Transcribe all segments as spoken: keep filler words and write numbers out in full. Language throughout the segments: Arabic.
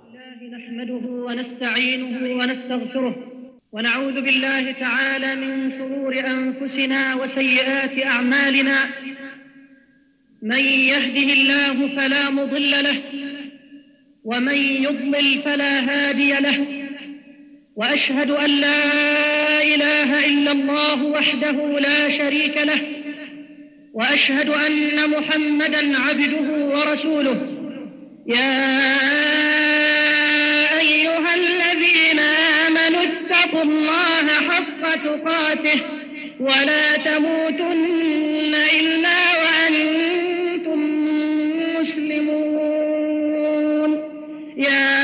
الله نحمده ونستعينه ونستغفره ونعوذ بالله تعالى من شرور أنفسنا وسيئات أعمالنا. من يهده الله فلا مضل له ومن يضلل فلا هادي له، وأشهد أن لا إله إلا الله وحده لا شريك له، وأشهد أن محمدًا عبده ورسوله. يا أيها الذين آمنوا اتقوا الله حق تقاته ولا تموتن إلا وأنتم مسلمون. يا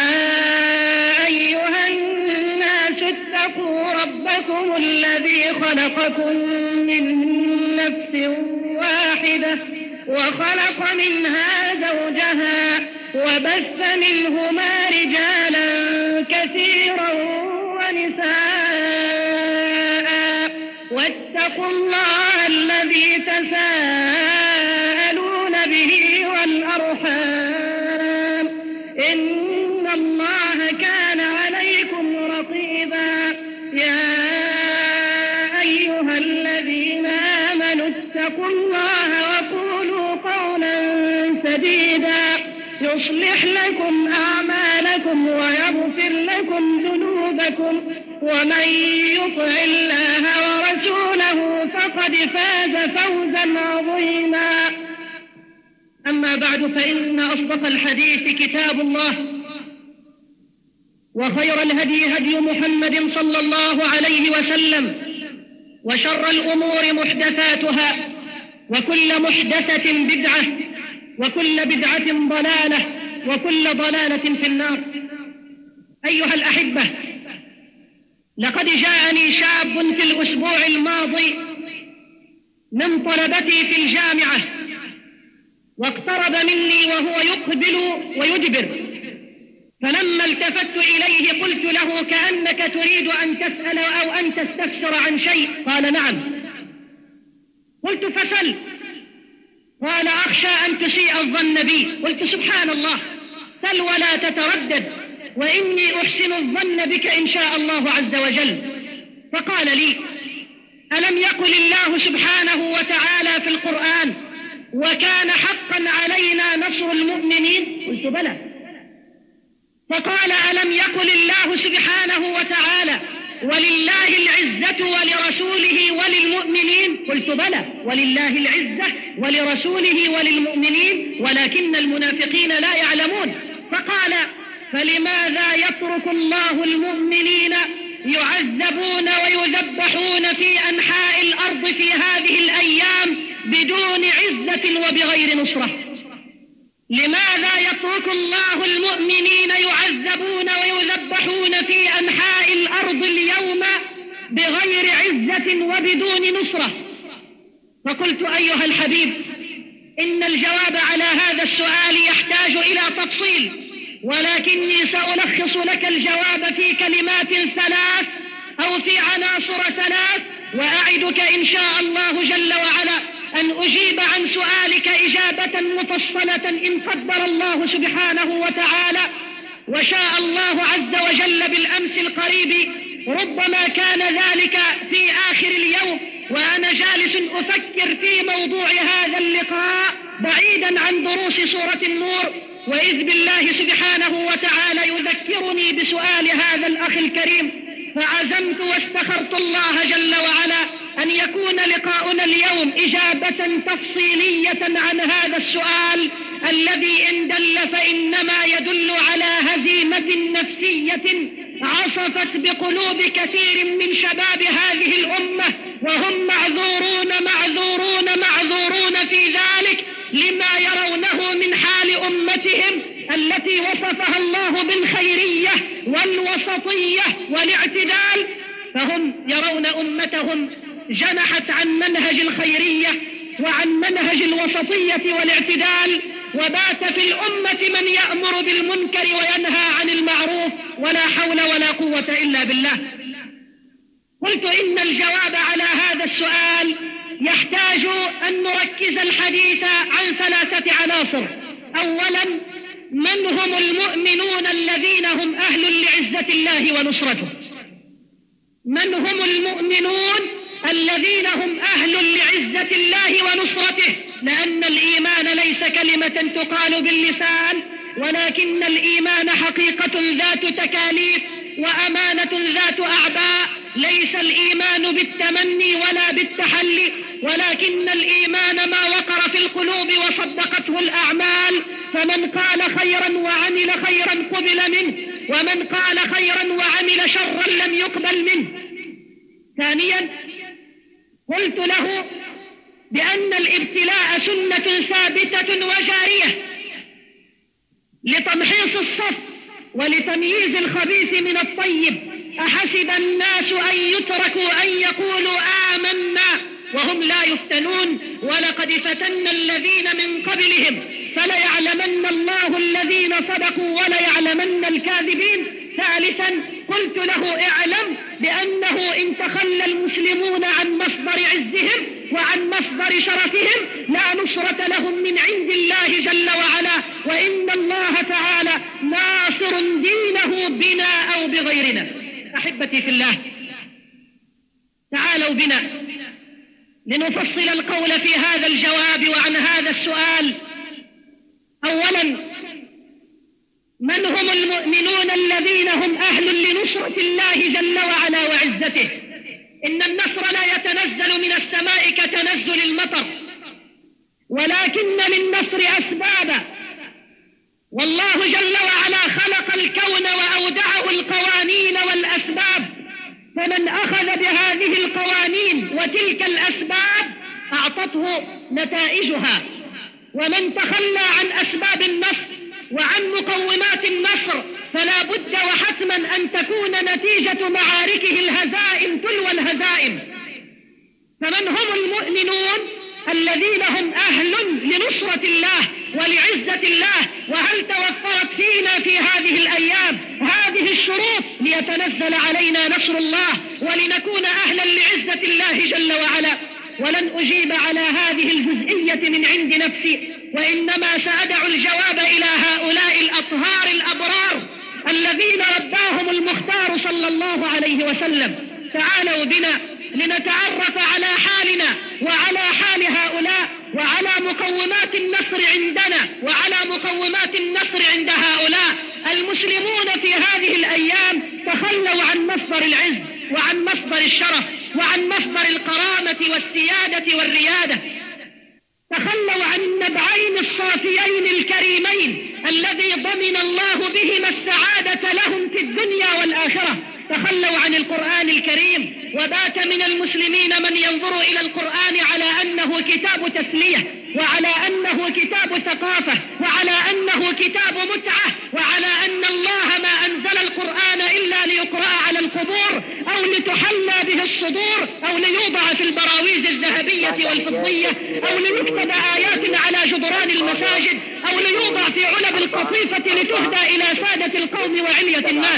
أيها الناس اتقوا ربكم الذي خلقكم من نفس واحدة وخلق منها زوجها وبث منهما رجالا كثيرا ونساء، واتقوا الله الذي تساءلون به والأرحام إن الله كان عليكم رقيبا. يا أيها الذين آمنوا اتقوا الله وقولوا قولا سديدا يصلح لكم أعمالكم ويغفر لكم ذنوبكم، ومن يطع الله ورسوله فقد فاز فوزا عظيما. أما بعد، فإن أصدق الحديث كتاب الله، وخير الهدي هدي محمد صلى الله عليه وسلم، وشر الأمور محدثاتها، وكل محدثة بدعة، وكل بدعة ضلالة، وكل ضلالة في النار. أيها الأحبة، لقد جاءني شاب في الأسبوع الماضي من طلبتي في الجامعة، واقترب مني وهو يقبل ويدبر، فلما التفت إليه قلت له: كأنك تريد أن تسأل أو أن تستفسر عن شيء. قال: نعم. قلت: فسل. قال: أخشى أن تسيء الظن بي. قلت: سبحان الله، سل ولا تتردد، وإني أحسن الظن بك إن شاء الله عز وجل. فقال لي: ألم يقل الله سبحانه وتعالى في القرآن: وكان حقا علينا نصر المؤمنين؟ قلت: بلى. فقال: ألم يقل الله سبحانه وتعالى: ولله العزة ولرسوله وللمؤمنين؟ قلت: بلى، ولله العزة ولرسوله وللمؤمنين ولكن المنافقين لا يعلمون. فقال: فلماذا يترك الله المؤمنين يعذبون ويذبحون في أنحاء الأرض في هذه الأيام بدون عزة وبغير نصرة؟ لماذا يترك الله المؤمنين يعذبون ويذبحون في أنحاء الأرض اليوم بغير عزة وبدون نصرة؟ فقلت: أيها الحبيب، إن الجواب على هذا السؤال يحتاج إلى تفصيل، ولكني سألخص لك الجواب في كلمات ثلاث أو في عناصر ثلاث، وأعدك إن شاء الله جل وعلا أن أجيب عن سؤالك إجابة مفصلة إن قدر الله سبحانه وتعالى وشاء الله عز وجل بالأمس القريب. ربما كان ذلك في آخر اليوم وأنا جالس أفكر في موضوع هذا اللقاء بعيدا عن دروس سورة النور، وإذ بالله سبحانه وتعالى يذكرني بسؤال هذا الأخ الكريم، فعزمت واستخرت الله جل وعلا أن يكون لقاؤنا اليوم إجابة تفصيلية عن هذا السؤال الذي إن دل فإنما يدل على هزيمة نفسية عصفت بقلوب كثير من شباب هذه الأمة، وهم معذورون معذورون معذورون في ذلك لما يرونه من حال أمتهم التي وصفها الله بالخيرية والوسطية والاعتدال. فهم يرون أمتهم جنحت عن منهج الخيرية وعن منهج الوسطية والاعتدال، وبات في الأمة من يأمر بالمنكر وينهى عن المعروف، ولا حول ولا قوة إلا بالله. قلت: إن الجواب على هذا السؤال يحتاج أن نركز الحديث عن ثلاثة عناصر. أولا، ما من هم المؤمنون الذين هم أهل لعزة الله ونصرته؟ من هم المؤمنون الذين هم أهل لعزة الله ونصرته؟ لأن الإيمان ليس كلمة تقال باللسان، ولكن الإيمان حقيقة ذات تكاليف وأمانة ذات أعباء. ليس الإيمان بالتمني ولا بالتحلي، ولكن الإيمان ما وقر في القلوب وصدقته الأعمال. فمن قال خيرا وعمل خيرا قبل منه، ومن قال خيرا وعمل شرا لم يقبل منه. ثانيا، قلت له بأن الابتلاء سنة ثابتة وجارية لتمحيص الصف ولتمييز الخبيث من الطيب. أحسب الناس أن يتركوا أن يقولوا آمنا وهم لا يفتنون، ولقد فتنا الذين من قبلهم فليعلمن الله الذين صدقوا وليعلمن الكاذبين. ثالثا، قلت له اعلم بأنه إن تخلى المسلمون عن مصدر عزهم وعن مصدر شرفهم لا نصرة لهم من عند الله جل وعلا، وإن الله تعالى ناصر دينه بنا أو بغيرنا. أحبتي في الله، تعالوا بنا لنفصل القول في هذا الجواب وعن هذا السؤال. أولا، من هم المؤمنون الذين هم أهل لنصرة الله جل وعلا وعزته؟ إن النصر لا يتنزل من السماء كتنزل المطر، ولكن للنصر أسبابا، والله جل وعلا خلق الكون وأودعه القوانين والأسباب، فمن أخذ بهذه القوانين وتلك الأسباب أعطته نتائجها، ومن تخلى عن أسباب النصر وعن مقومات النصر فلا بد وحتما أن تكون نتيجة معاركه الهزائم تلو الهزائم. فمن هم المؤمنون الذين هم أهل لنصرة الله ولعزة الله؟ وهل توفرت فينا في هذه الأيام هذه الشروط ليتنزل علينا نصر الله ولنكون أهلا لعزة الله جل وعلا؟ ولن أجيب على هذه الجزئية من عند نفسي، وإنما سأدع الجواب إلى هؤلاء الأطهار الأبرار الذين رباهم المختار صلى الله عليه وسلم. تعالوا بنا لنتعرف على حالنا وعلى حال هؤلاء وعلى مقومات النصر عندنا وعلى مقومات النصر عند هؤلاء. المسلمون في هذه الأيام تخلوا عن مصدر العز وعن مصدر الشرف وعن مصدر الكرامة والسيادة والريادة، تخلوا عن النبعين الصافيين الكريمين الذي ضمن الله بهما السعادة لهم في الدنيا والآخرة. تخلوا عن القرآن الكريم، وبات من المسلمين من ينظر إلى القرآن على أنه كتاب تسلية، وعلى أنه كتاب ثقافة، وعلى أنه كتاب متعة، وعلى أن الله ما أنزل القرآن إلا ليقرأ على القبور أو لتحلى به الصدور أو ليوضع في البراويز الذهبية والفضية أو ليكتب آيات على جدران المساجد أو ليوضع في علب القطيفة لتهدى إلى سادة القوم وعلية الناس.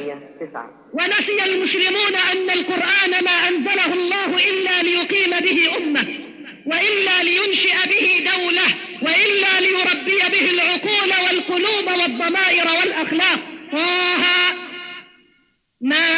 ونسي المسلمون أن القرآن ما أنزله الله إلا ليقيم به أمة، وإلا لينشئ به دولة، وإلا ليربي به العقول والقلوب والضمائر والأخلاق. طه ما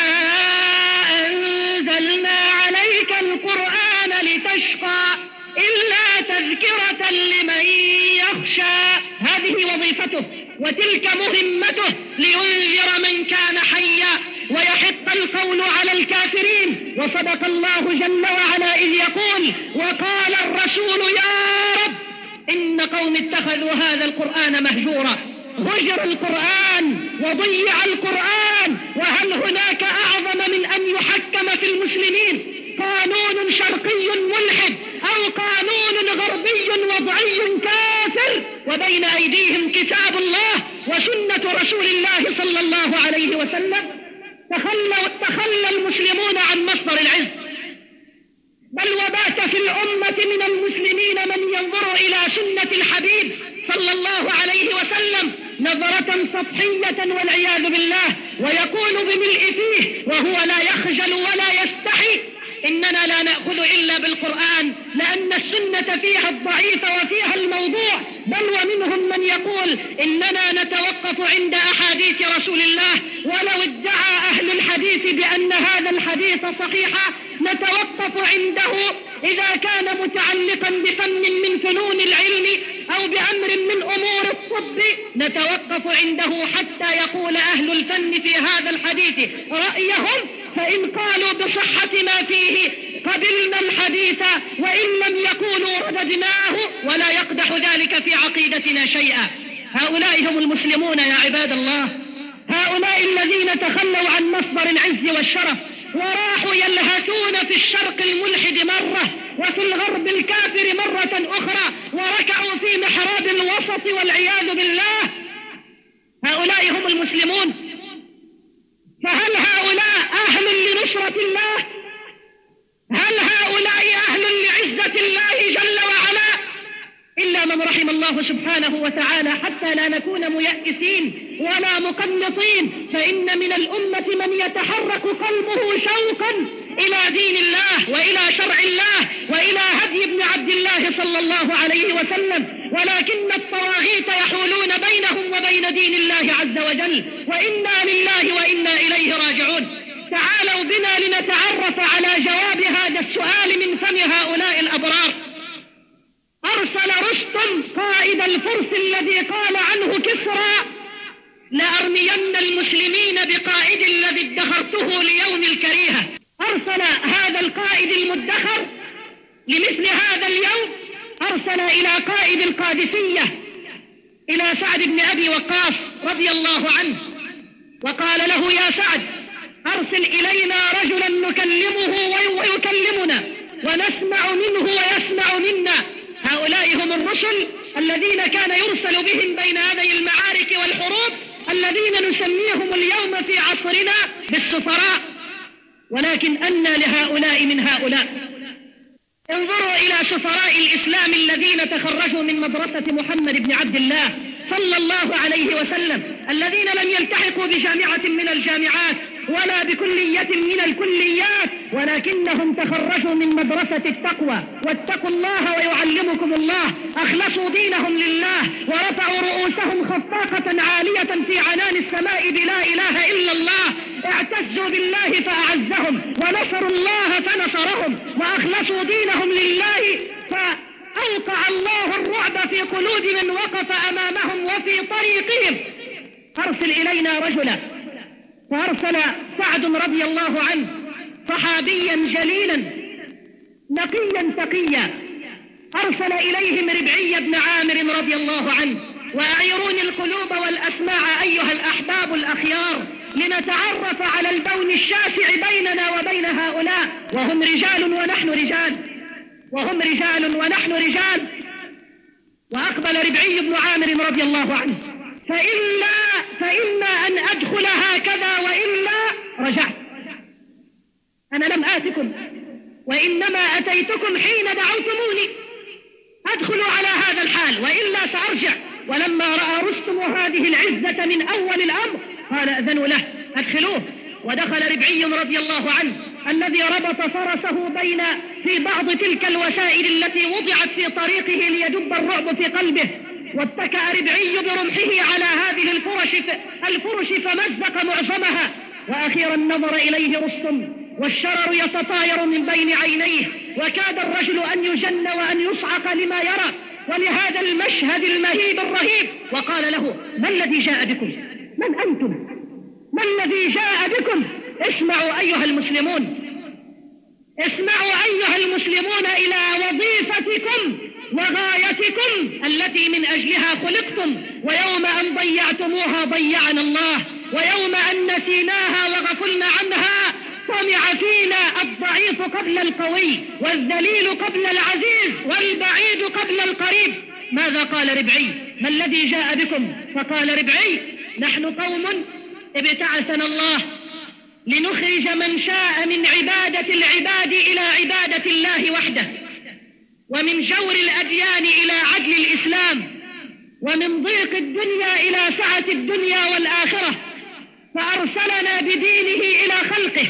أنزلنا عليك القرآن لتشقى إلا تذكرة لمن يخشى. هذه وظيفته وتلك مهمته، لينذر من كان حيا ويحق القول على الكافرين. وصدق الله جل وعلا إذ يقول: وقال الرسول يا رب إن قوم اتخذوا هذا القرآن مهجورا. هجر القرآن وضيع القرآن، وهل هناك أعظم من أن يحكم في المسلمين قانون شرقي ملحد أو قانون غربي وضعي كافر وبين أيديهم كتاب الله وسنة رسول الله صلى الله عليه وسلم؟ تخلى تخلى المسلمون عن مصدر العز، بل وبات في الأمة من المسلمين من ينظر إلى سنة الحبيب صلى الله عليه وسلم نظرة سطحية والعياذ بالله، ويقول بملء فيه وهو لا يخجل ولا يستحي: إننا لا نأخذ إلا بالقرآن، لأن السنة فيها الضعيف وفيها الموضوع، بل ومنهم من يقول إننا نتوقف عند أحاديث رسول الله، ولو ادعى أهل الحديث بأن هذا الحديث صحيحا نتوقف عنده إذا كان متعلقا بفن من فنون العلم أو بأمر من أمور الطب، نتوقف عنده حتى يقول أهل الفن في هذا الحديث رأيهم، فإن قالوا بصحة ما فيه قبلنا الحديث، وإن لم يقولوا رددناه، ولا يقدح ذلك في عقيدتنا شيئا. هؤلاء هم المسلمون يا عباد الله، هؤلاء الذين تخلوا عن مصدر العز والشرف وراحوا يلهثون في الشرق الملحد مرة وفي الغرب الكافر مرة أخرى، وركعوا في محراب الوسط والعياذ بالله. هؤلاء هم المسلمون. فهل هؤلاء أهل لنصرة الله؟ هل هؤلاء أهل لعزة الله جل وعلا؟ إلا من رحم الله سبحانه وتعالى، حتى لا نكون ميأسين ولا مقنطين، فإن من الأمة من يتحرك قلبه شوقا إلى دين الله وإلى شرع الله وإلى هدي ابن عبد الله صلى الله عليه وسلم، ولكن الطواغيت يحولون بينهم وبين دين الله عز وجل، وإنا لله وإنا إليه راجعون. تعالوا بنا لنتعرف على جواب هذا السؤال من فم هؤلاء الأبرار. أرسل رستم قائد الفرس الذي قال عنه كسرى: لأرمين المسلمين بقائد الذي ادخرته ليوم الكريهة. أرسل هذا القائد المدخر لمثل هذا اليوم، أرسل إلى قائد القادسية إلى سعد بن أبي وقاص رضي الله عنه، وقال له: يا سعد، أرسل إلينا رجلا نكلمه ويكلمنا ونسمع منه ويسمع منا. هؤلاء هم الرسل الذين كان يرسل بهم بين يدي المعارك والحروب، الذين نسميهم اليوم في عصرنا بالسفراء. ولكن أنى لهؤلاء من هؤلاء؟ انظروا إلى سفراء الإسلام الذين تخرجوا من مدرسة محمد بن عبد الله صلى الله عليه وسلم، الذين لم يلتحقوا بجامعة من الجامعات ولا بكلية من الكليات، ولكنهم تخرجوا من مدرسة التقوى. واتقوا الله ويعلمكم الله، أخلصوا دينهم لله ورفعوا رؤوسهم خفاقة عالية في عنان السماء بلا إله إلا الله. اعتزوا بالله فأعزهم، ونصروا الله فنصرهم، وأخلصوا دينهم لله فأوقع الله الرعب في قلوب من وقف أمامهم وفي طريقهم. أرسل إلينا رجلا. فأرسل سعد رضي الله عنه صحابيا جليلا نقيا تقيا، أرسل إليهم ربعي بن عامر رضي الله عنه: وأعيروني القلوب والأسماع أيها الأحباب الأخيار، لنتعرف على البون الشاسع بيننا وبين هؤلاء، وهم رجال ونحن رجال، وهم رجال ونحن رجال. وأقبل ربعي بن عامر رضي الله عنه: فإلا فإما أن أدخل هكذا وإلا رجعت. أنا لم آتكم، وإنما أتيتكم حين دعوتموني، أدخل على هذا الحال وإلا سأرجع. ولما رأى رستم هذه العزة من أول الأمر قال: أذنوا له، أدخلوه. ودخل ربعي رضي الله عنه الذي ربط فرسه بين في بعض تلك الوسائل التي وضعت في طريقه ليدب الرعب في قلبه، واتكأ ربعي برمحه على هذه الفرش الفرش فمزق معظمها. وأخيرا نظر إليه رستم والشرر يتطاير من بين عينيه، وكاد الرجل أن يجن وأن يصعق لما يرى ولهذا المشهد المهيب الرهيب. وقال له: ما الذي جاء بكم؟ من أنتم؟ ما الذي جاء بكم؟ اسمعوا أيها المسلمون، اسمعوا أيها المسلمون إلى وظيفتكم وغايتكم التي من أجلها خلقتم. ويوم أن ضيعتموها ضيعنا الله، ويوم أن نسيناها وغفلنا عنها طمع فينا الضعيف قبل القوي، والذليل قبل العزيز، والبعيد قبل القريب. ماذا قال ربعي؟ ما الذي جاء بكم؟ فقال ربعي: نحن قوم ابتعثنا الله لنخرج من شاء من عبادة العباد إلى عبادة الله وحده، ومن جور الأديان إلى عدل الإسلام، ومن ضيق الدنيا إلى سعة الدنيا والآخرة، فأرسلنا بدينه إلى خلقه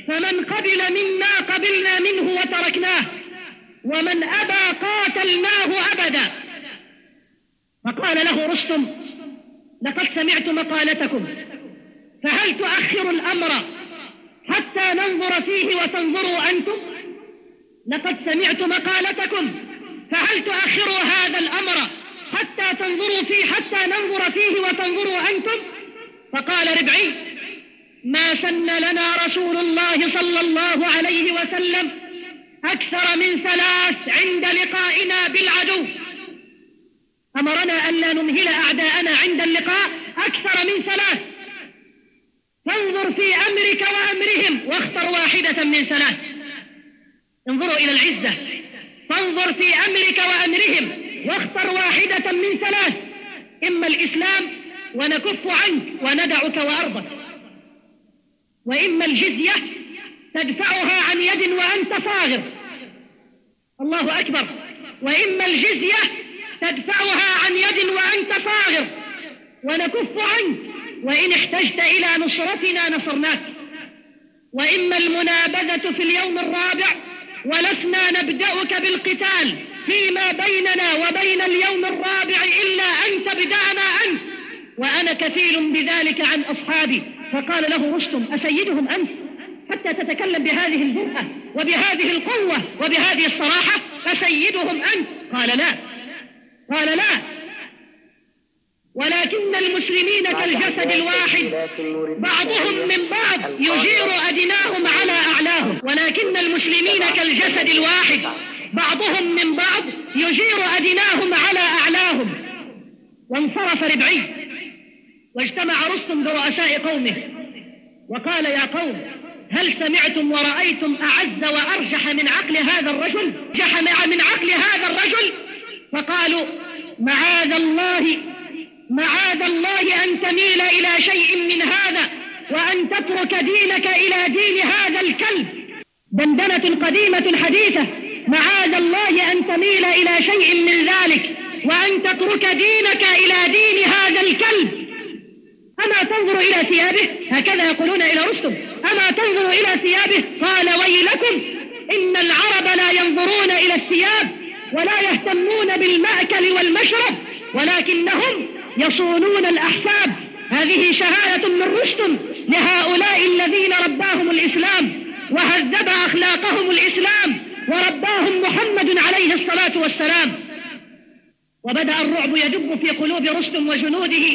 فمن قبل منا قبلنا منه وتركناه، ومن أبى قاتلناه أبدا. فقال له رستم: لقد سمعت مقالتكم، فهل تؤخر الأمر حتى ننظر فيه وتنظروا أنتم؟ لقد سمعت مقالتكم، فهل تؤخروا هذا الأمر حتى تنظروا فيه حتى ننظر فيه وتنظروا أنتم؟ فقال ربعي: ما سن لنا رسول الله صلى الله عليه وسلم أكثر من ثلاث عند لقائنا بالعدو. أمرنا أن لا نمهل أعداءنا عند اللقاء أكثر من ثلاث. فانظر في أمرك وأمرهم واختر واحدة من ثلاث. انظروا إلى العزة. فانظر في أمرك وأمرهم واختر واحدة من ثلاث: إما الإسلام ونكف عنك وندعك وأرضك، وإما الجزية تدفعها عن يد وأنت صاغر. الله أكبر. وإما الجزية تدفعها عن يد وأنت صاغر ونكف عنك، وإن احتجت إلى نصرتنا نصرناك. وإما المنابذة في اليوم الرابع ولسنا نبدأك بالقتال فيما بيننا وبين اليوم الرابع إلا أن تبدأنا أنت، وأنا كفيل بذلك عن أصحابي. فقال له رستم: أسيدهم أنت حتى تتكلم بهذه الجرأة وبهذه القوة وبهذه الصراحة؟ أسيدهم أنت؟ قال لا. قال لا، ولكن المسلمين كالجسد الواحد بعضهم من بعض يجير أدناهم على أعلاهم. ولكن المسلمين كالجسد الواحد بعضهم من بعض يجير أدناهم على أعلاهم. وانصرف ربعي، واجتمع رستم برؤساء قومه وقال: يا قوم، هل سمعتم ورأيتم أعز وأرجح من عقل هذا الرجل؟ أرجح من عقل هذا الرجل؟ فقالوا: معاذ الله معاذ الله أن تميل إلى شيء من هذا وأن تترك دينك إلى دين هذا الكلب. دندنة قديمة حديثة: معاذ الله أن تميل إلى شيء من ذلك وأن تترك دينك إلى دين هذا الكلب. أما تنظر إلى ثيابه؟ هكذا يقولون إلى رستم: أما تنظر إلى ثيابه؟ قال: ويلكم، إن العرب لا ينظرون إلى الثياب ولا يهتمون بالمأكل والمشرب، ولكنهم يصونون الأحساب. هذه شهادة من رستم لهؤلاء الذين رباهم الإسلام وهذب أخلاقهم الإسلام ورباهم محمد عليه الصلاة والسلام. وبدأ الرعب يدب في قلوب رستم وجنوده،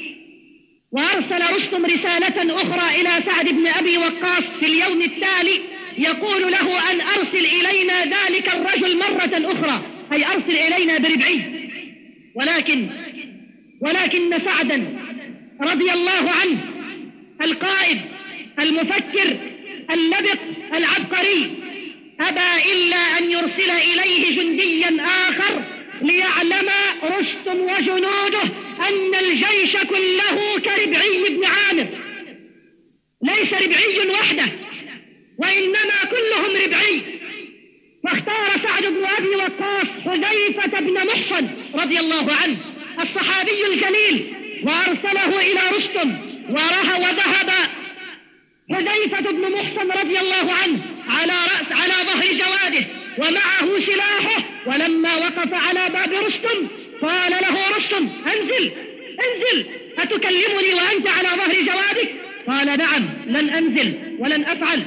وأرسل رستم رسالة أخرى إلى سعد بن أبي وقاص في اليوم التالي يقول له أن أرسل إلينا ذلك الرجل مرة أخرى، أي أرسل إلينا بربعي. ولكن ولكن سعدا رضي الله عنه القائد المفكر اللبق العبقري أبى إلا أن يرسل إليه جنديا آخر ليعلم رستم وجنوده أن الجيش كله كربعي بن عامر، ليس ربعي وحده وإنما كلهم ربعي. فاختار سعد بن أبي وقاص حذيفة بن محصن رضي الله عنه الصحابي الجليل وأرسله إلى رستم، وره وذهب حذيفة بن محصن رضي الله عنه على رأس على ظهر جواده ومعه سلاحه. ولما وقف على باب رستم قال له رستم: انزل انزل، أتكلمني وأنت على ظهر جوادك؟ قال: نعم، لن أنزل ولن أفعل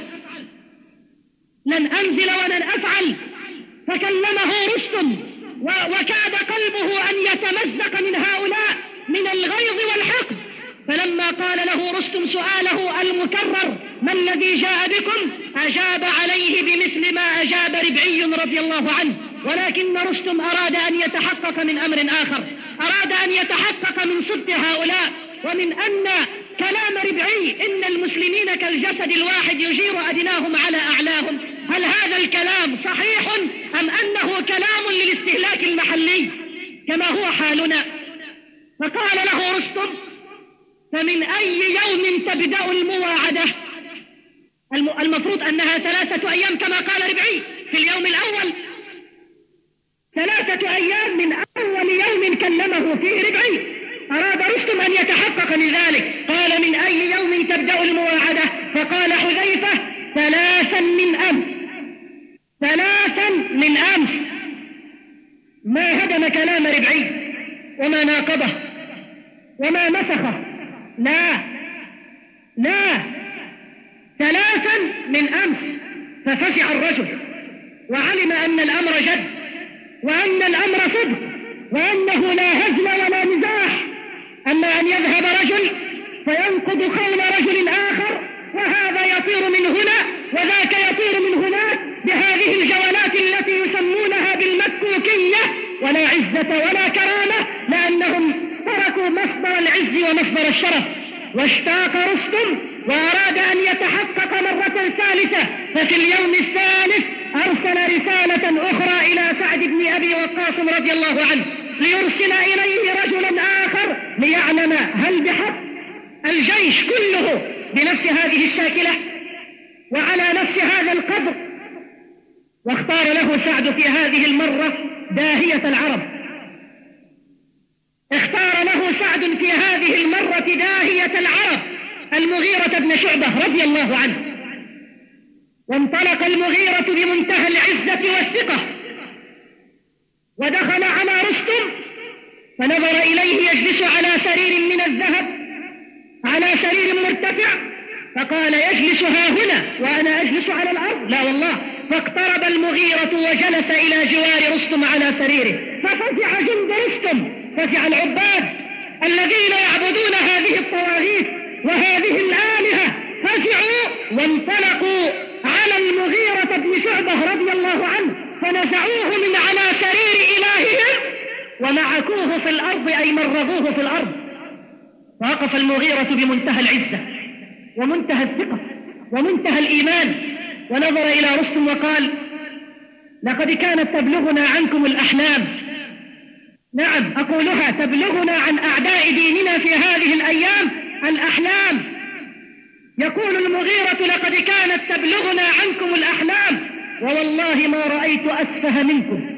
لن أنزل ولن أفعل. فكلمه رستم وكاد قلبه أن يتمزق من هؤلاء من الغيظ والحقد. فلما قال له رستم سؤاله المكرر: ما الذي جاء بكم؟ أجاب عليه بمثل ما أجاب ربعي رضي الله عنه. ولكن رستم أراد أن يتحقق من أمر آخر، أراد أن يتحقق من صدق هؤلاء ومن أن كلام ربعي إن المسلمين كالجسد الواحد يجير أدناهم على أعلاهم، هل هذا الكلام صحيح أم أنه كلام للاستهلاك المحلي كما هو حالنا؟ فقال له رستم: فمن أي يوم تبدأ المواعدة؟ المفروض أنها ثلاثة أيام كما قال ربعي في اليوم الأول، ثلاثة أيام من أول يوم كلمه فيه ربعي. أراد رستم أن يتحقق من ذلك، قال: من أي يوم تبدأ المواعدة؟ فقال حذيفة: ثلاثا من أمس ثلاثا من أمس ما هدم كلام ربعي وما ناقضه وما مسخه، لا لا ثلاثا من أمس. ففزع الرجل وعلم أن الأمر جد وأن الأمر صدق وأنه لا هزل ولا مزاح. أما أن يذهب رجل فينقض قول رجل آخر وهذا يطير من هنا وذاك يطير من هناك بهذه الجولات التي يسمونها بالمكوكية، ولا عزة ولا كرامة، لأنهم تركوا مصدر العز ومصدر الشرف. واشتاق رستم وأراد أن يتحقق مرة ثالثة، ففي اليوم الثالث أرسل رسالة أخرى إلى سعد بن أبي وقاص رضي الله عنه ليرسل إليه رجلا آخر ليعلم هل بحق الجيش كله بنفس هذه الشاكلة وعلى نفس هذا القدر. واختار له سعد في هذه المرة داهية العرب، اختار له سعد في هذه المرة داهية العرب المغيرة بن شعبة رضي الله عنه. وانطلق المغيرة بمنتهى العزة والثقة ودخل على رستم فنظر إليه يجلس على سرير من الذهب، على سرير مرتفع، فقال: يجلس ها هنا وأنا أجلس على الأرض؟ لا والله. فاقترب المغيرة وجلس إلى جوار رستم على سريره، ففزع جند رستم، فزع العباد الذين يعبدون هذه الطواغيت وهذه الآلهة، فزعوا وانطلقوا على المغيرة بن شعبة رضي الله عنه فنزعوه من على سرير إلههم ومعكوه في الأرض، أي مرغوه في الأرض. فوقف المغيرة بمنتهى العزة ومنتهى الثقة ومنتهى الإيمان ونظر إلى رستم وقال: لقد كانت تبلغنا عنكم الأحلام، نعم أقولها، تبلغنا عن أعداء ديننا في هذه الأيام الأحلام. يقول المغيرة: لقد كانت تبلغنا عنكم الأحلام، ووالله ما رأيت أسفه منكم،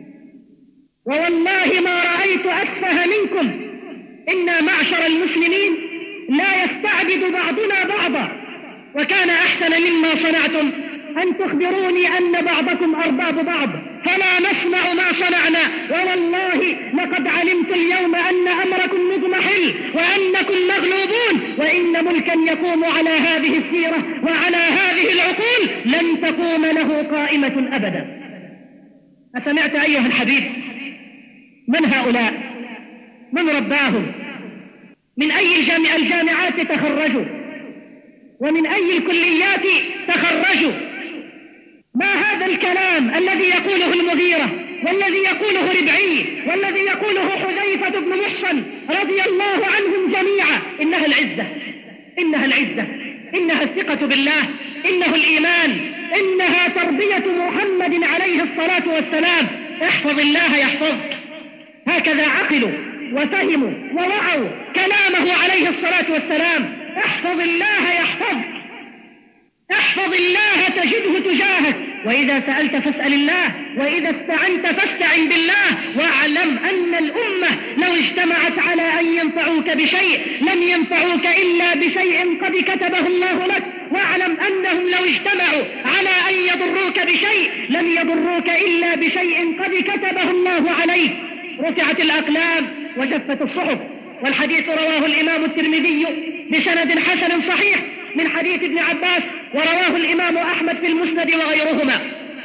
ووالله ما رأيت أسفه منكم. إنا معشر المسلمين لا يستعبد بعضنا بعضا، وكان أحسن مما صنعتم أن تخبروني أن بعضكم أرباب بعض، فلا نسمع ما صنعنا. ووالله لقد علمت اليوم أن أمركم مضمحل وأنكم مغلوبون، وإن ملكا يقوم على هذه السيرة وعلى هذه العقول لن تقوم له قائمة أبدا. أسمعت أيها الحبيب؟ من هؤلاء؟ من رباهم؟ من أي الجامع الجامعات تخرجوا؟ ومن أي الكليات تخرجوا؟ ما هذا الكلام الذي يقوله المغيرة والذي يقوله ربعي والذي يقوله حذيفة بن محصن رضي الله عنهم جميعا؟ إنها العزة، إنها العزة، إنها الثقة بالله، إنه الإيمان، إنها تربية محمد عليه الصلاة والسلام. احفظ الله يحفظك. هكذا عقلوا وفهموا ووعوا كلامه عليه الصلاة والسلام. احفظ الله يحفظك، احفظ الله تجده تجاهك، وإذا سألت فاسأل الله، وإذا استعنت فاستعن بالله. واعلم أن الأمة لو اجتمعت على أن ينفعوك بشيء لم ينفعوك إلا بشيء قد كتبه الله لك، واعلم أنهم لو اجتمعوا على أن يضروك بشيء لم يضروك إلا بشيء قد كتبه الله عليك. رفعت الأقلام وجفت الصحف. والحديث رواه الإمام الترمذي بسند حسن صحيح من حديث ابن عباس، ورواه الإمام أحمد في المسند وغيرهما.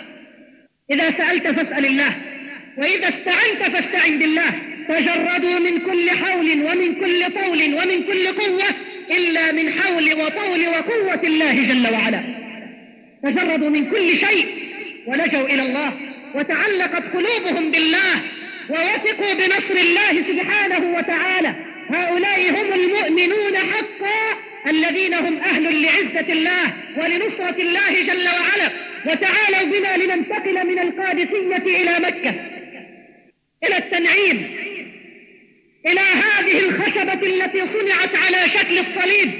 إذا سألت فاسأل الله، وإذا استعنت فاستعن بالله. تجردوا من كل حول ومن كل طول ومن كل قوة إلا من حول وطول وقوة الله جل وعلا. تجردوا من كل شيء ولجوا إلى الله، وتعلقت قلوبهم بالله، ووثقوا بنصر الله سبحانه وتعالى. هؤلاء هم المؤمنون حقا الذين هم أهل لعزة الله ولنصرة الله جل وعلا. وتعالوا بنا لننتقل من القادسية إلى مكة، إلى التنعيم، إلى هذه الخشبة التي صنعت على شكل الصليب،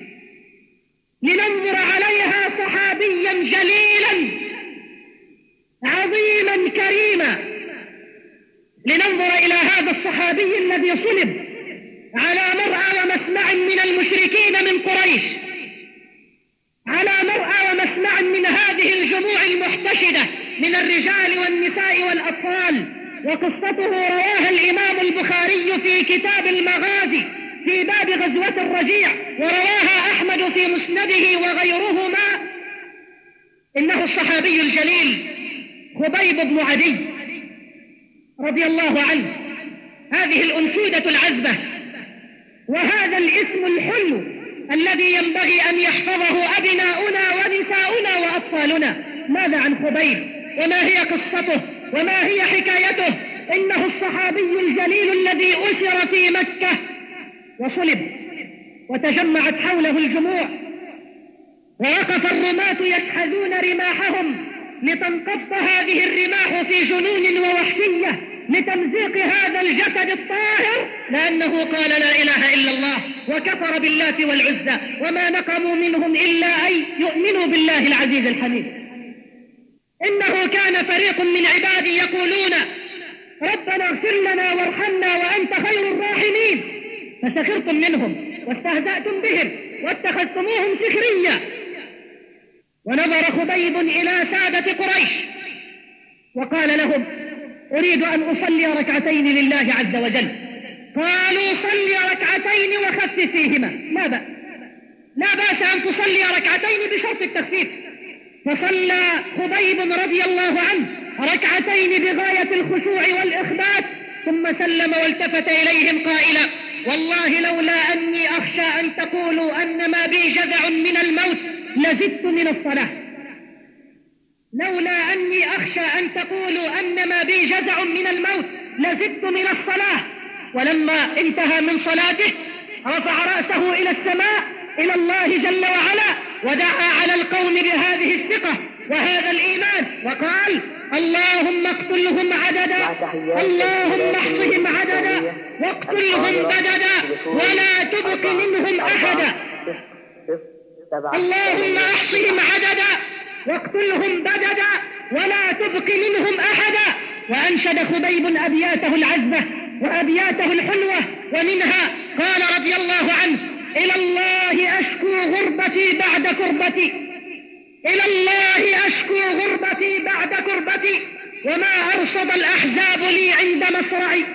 لننظر عليها صحابيا جليلا عظيما كريما، لننظر إلى هذا الصحابي الذي صلب على مرأى ومسمع من المشركين من قريش، على مرأى ومسمع من الرجال والنساء والأطفال، وقصته رواها الإمام البخاري في كتاب المغازي في باب غزوة الرجيع، ورواها أحمد في مسنده وغيرهما. إنه الصحابي الجليل خبيب بن عدي رضي الله عنه. هذه الأنشودة العذبة وهذا الاسم الحلو الذي ينبغي أن يحفظه أبناؤنا ونساؤنا وأطفالنا. ماذا عن خبيب وما هي قصته وما هي حكايته؟ إنه الصحابي الجليل الذي أسر في مكة وصلب وتجمعت حوله الجموع، ووقف الرماة يشحذون رماحهم لتنقض هذه الرماح في جنون ووحشية لتمزيق هذا الجسد الطاهر، لأنه قال لا إله إلا الله وكفر باللات والعزى، وما نقموا منهم إلا أن يؤمنوا بالله العزيز الحميد. إنه كان فريق من عبادي يقولون ربنا اغفر لنا وارحمنا وأنت خير الراحمين، فسخرتم منهم واستهزأتم بهم واتخذتموهم سخريا. ونظر خبيب إلى سادة قريش وقال لهم أريد أن أصلي ركعتين لله عز وجل. قالوا صلي ركعتين وخفف فيهما. لا بأس لا بأس أن تصلي ركعتين بشرط التخفيف. فصلى خبيب رضي الله عنه ركعتين بغاية الخشوع والإخبات، ثم سلم والتفت إليهم قائلا والله لولا أني أخشى أن تقولوا أن ما بي جذع من الموت لزدت من الصلاة. لولا أني أخشى أن تقولوا أن ما بي جذع من الموت لزدت من الصلاة. ولما انتهى من صلاته رفع رأسه إلى السماء إلى الله جل وعلا ودعا على القوم بهذه الثقة وهذا الإيمان وقال اللهم اقتلهم عددا، اللهم احصهم عددا واقتلهم بددا ولا تبق منهم أحدا. اللهم احصهم عددا واقتلهم بددا ولا تبق منهم أحدا. وأنشد خبيب أبياته العذبة وأبياته الحلوة، ومنها قال رضي الله عنه إلى الله أشكو غربتي بعد كربتي، إلى الله أشكو غربتي بعد كربتي، وما أرصد الأحزاب لي عند مصرعي،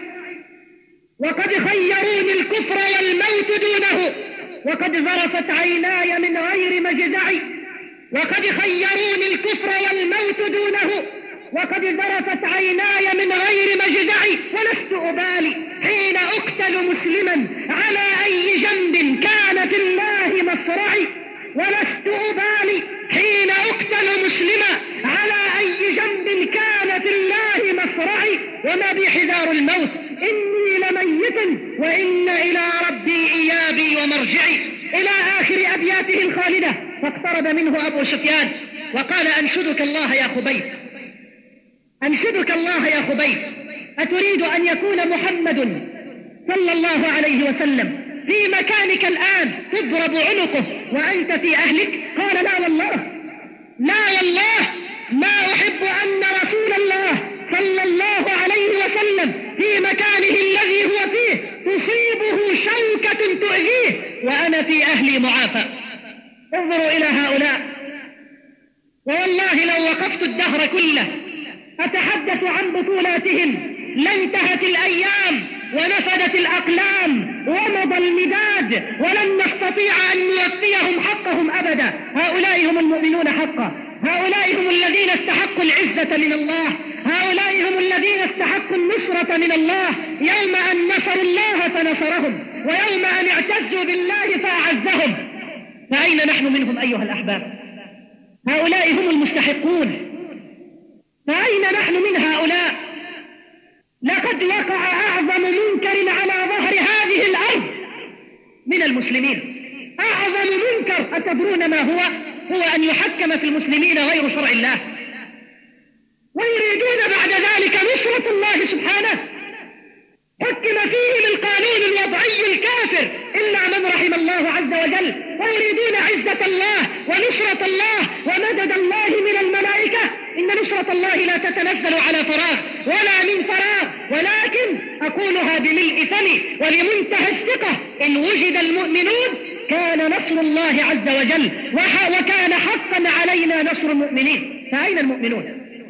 وقد خيروني الكفر والموت دونه، وقد ذرفت عيناي من غير مجزعي، وقد خيروني الكفر والموت دونه، وقد ذرفت عيناي من غير مجزعي، ولست أبالي حين أقتل مسلما على أي جنب كان في الله مصرعي، ولست أبالي حين أقتل مسلما على أي جنب كان في الله مصرعي، وما بي حذار الموت إني لميت وإن إلى ربي إيابي ومرجعي، إلى آخر أبياته الخالدة. فاقترب منه أبو سفيان وقال أنشدك الله يا خبيب، أنشدك الله يا خبيب، أتريد أن يكون محمد صلى الله عليه وسلم في مكانك الآن تضرب عنقه وأنت في أهلك؟ قال لا والله، لا والله ما أحب أن رسول الله صلى الله عليه وسلم في مكانه الذي هو فيه تصيبه شوكة تؤذيه وأنا في أهلي معافى. انظروا إلى هؤلاء، والله لو وقفت الدهر كله أتحدث عن بطولاتهم لانتهت الأيام ونفدت الأقلام ومضى المداد ولن نستطيع أن نوفيهم حقهم أبدا. هؤلاء هم المؤمنون حقا، هؤلاء هم الذين استحقوا العزة من الله، هؤلاء هم الذين استحقوا النصرة من الله، يوم أن نصروا الله فنصرهم ويوم أن اعتزوا بالله فأعزهم. فأين نحن منهم أيها الأحباب؟ هؤلاء هم المستحقون، فأين نحن من هؤلاء؟ لقد وقع أعظم منكر على ظهر هذه الأرض من المسلمين، أعظم منكر أتدرون ما هو؟ هو أن يحكم في المسلمين غير شرع الله، ويريدون بعد ذلك نصرة الله سبحانه. حكم فيهم القانون الوضعي الكافر إلا من رحم الله عز وجل، ويريدون عزة الله ونصرة الله ومدد الله من الملائكة. إن نصرة الله لا تتنزل على فراغ ولا من فراغ، ولكن أقولها بملء فمي ولمنتهى الثقة، إن وجد المؤمنون كان نصر الله عز وجل وكان حقا علينا نصر المؤمنين. فأين المؤمنون؟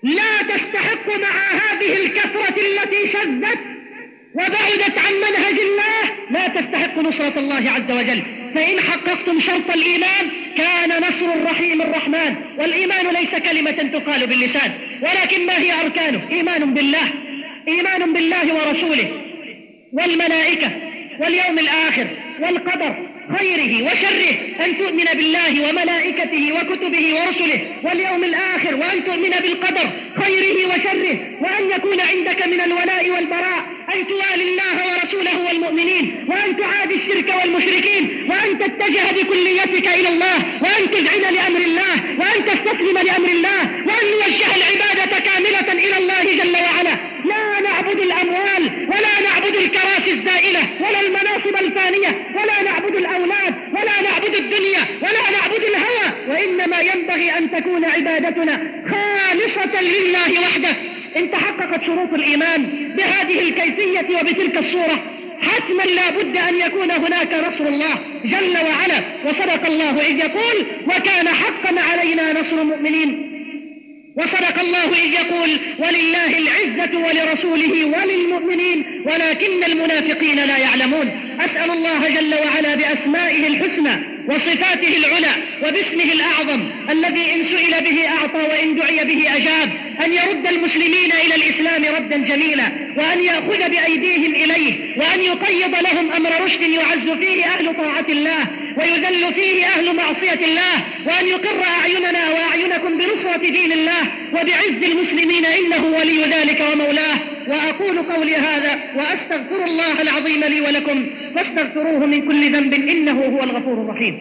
لا تستحق مع هذه الكثرة التي شذت وبعدت عن منهج الله، لا تستحق نصرة الله عز وجل. فإن حققتم شرط الإيمان كان نصر الرحيم الرحمن. والإيمان ليس كلمة تقال باللسان، ولكن ما هي أركانه؟ إيمان بالله، إيمان بالله ورسوله والملائكة واليوم الآخر والقدر خيره وشره، أن تؤمن بالله وملائكته وكتبه ورسله واليوم الآخر، وأن تؤمن بالقدر خيره وشره، وأن يكون عندك من الولاء والبراء أن توالي الله ورسوله والمؤمنين، وأن تعادي الشرك والمشركين، وأن تتجه بكليتك إلى الله، وأن تذعن لأمر الله، وأن تستسلم لأمر الله، وأن نوجه العبادة كاملة إلى الله جل وعلا. لا نعبد الأموال ولا نعبد الكراسي الزائلة ولا المناصب الفانية ولا نعبد الأولاد ولا نعبد الدنيا ولا نعبد الهوى، وإنما ينبغي أن تكون عبادتنا خالصة لله وحده. إن تحققت شروط الإيمان بهذه الكيفية وبتلك الصورة حتما لا بد أن يكون هناك نصر الله جل وعلا. وصدق الله إذ يقول وكان حقا علينا نصر المؤمنين، وصدق الله إذ يقول ولله العزة ولرسوله وللمؤمنين ولكن المنافقين لا يعلمون. أسأل الله جل وعلا بأسمائه الحسنى وصفاته العلى وباسمه الأعظم الذي إن سئل به أعطى وإن دعي به أجاب، أن يرد المسلمين إلى الإسلام ردا جميلا، وأن يأخذ بأيديهم إليه، وأن يقيض لهم أمر رشد يعز فيه أهل طاعة الله ويذل فيه أهل معصية الله، وأن يقر أعيننا وأعينكم بنصرة دين الله وبعز المسلمين إنه ولي ذلك ومولاه. وأقول قولي هذا وأستغفر الله العظيم لي ولكم فاستغفروه من كل ذنب إنه هو الغفور الرحيم.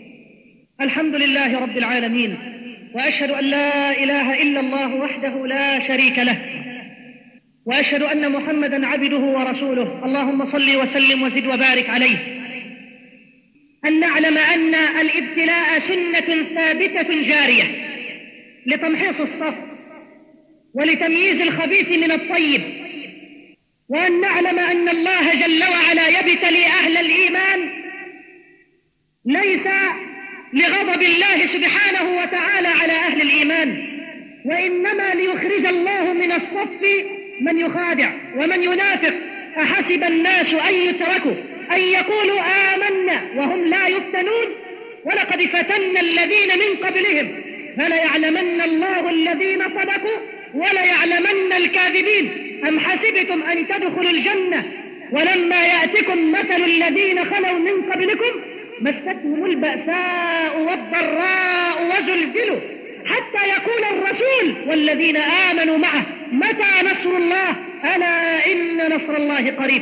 الحمد لله رب العالمين، وأشهد أن لا إله إلا الله وحده لا شريك له، وأشهد أن محمدا عبده ورسوله. اللهم صل وسلم وزد وبارك عليه. أن نعلم أن الابتلاء سنة ثابتة جارية لتمحيص الصف ولتمييز الخبيث من الطيب، وأن نعلم أن الله جل وعلا يبتلي أهل الإيمان ليس لغضب الله سبحانه وتعالى على أهل الإيمان، وإنما ليخرج الله من الصف من يخادع ومن ينافق. أحسب الناس أن يتركوا أن يقولوا آمنا وهم لا يفتنون ولقد فتنا الذين من قبلهم فليعلمن الله الذين صدقوا وليعلمن الكاذبين. أم حسبتم أن تدخلوا الجنة ولما يأتكم مثل الذين خلوا من قبلكم مستهم البأساء والضراء وزلزلوا حتى يقول الرسول والذين آمنوا معه متى نصر الله ألا إن نصر الله قريب.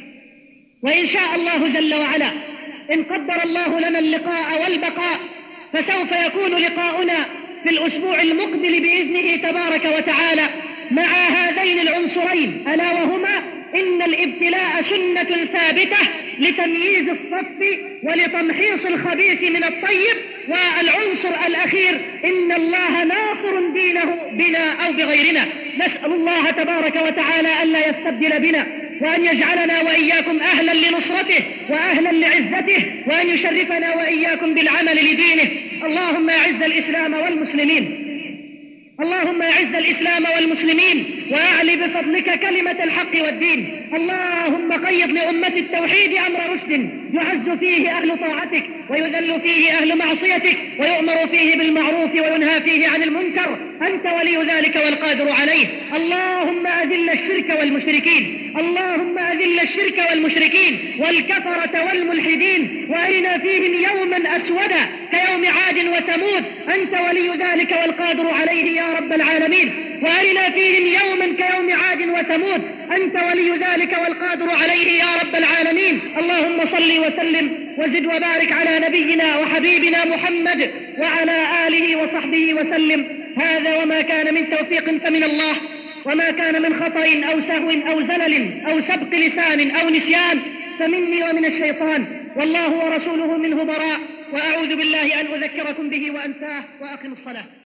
وإن شاء الله جل وعلا إن قدر الله لنا اللقاء والبقاء فسوف يكون لقاؤنا في الأسبوع المقبل بإذنه تبارك وتعالى مع هذين العنصرين، ألا وهما إن الابتلاء سنة ثابتة لتمييز الصف ولتمحيص الخبيث من الطيب، والعنصر الأخير إن الله ناصر دينه بنا أو بغيرنا. نسأل الله تبارك وتعالى ألا يستبدل بنا، وأن يجعلنا وإياكم أهلا لنصرته وأهلا لعزته، وأن يشرفنا وإياكم بالعمل لدينه. اللهم أعز الإسلام والمسلمين، اللهم أعز الإسلام والمسلمين وأعلي بفضلك كلمة الحق والدين. اللهم قيض لأمة التوحيد أمر رشد يعز فيه أهل طاعتك ويذل فيه أهل معصيتك ويؤمر فيه بالمعروف وينهى فيه عن المنكر، أنت ولي ذلك والقادر عليه. اللهم أذل الشرك والمشركين، اللهم أذل الشرك والمشركين والكفرة والملحدين، وأرنا فيهم يوما أسودا كيوم عاد وثمود، أنت ولي ذلك والقادر عليه يا رب العالمين. وأرنا فيهم يوما كيوم عاد وثمود، أنت ولي ذلك والقادر عليه يا رب العالمين. اللهم صل وسلم وزد وبارك على نبينا وحبيبنا محمد وعلى آله وصحبه وسلم. هذا وما كان من توفيق فمن الله، وما كان من خطأ أو سهو أو زلل أو سبق لسان أو نسيان فمني ومن الشيطان، والله ورسوله منه براء. وأعوذ بالله أن أذكركم به وأنساه. وأقم الصلاة.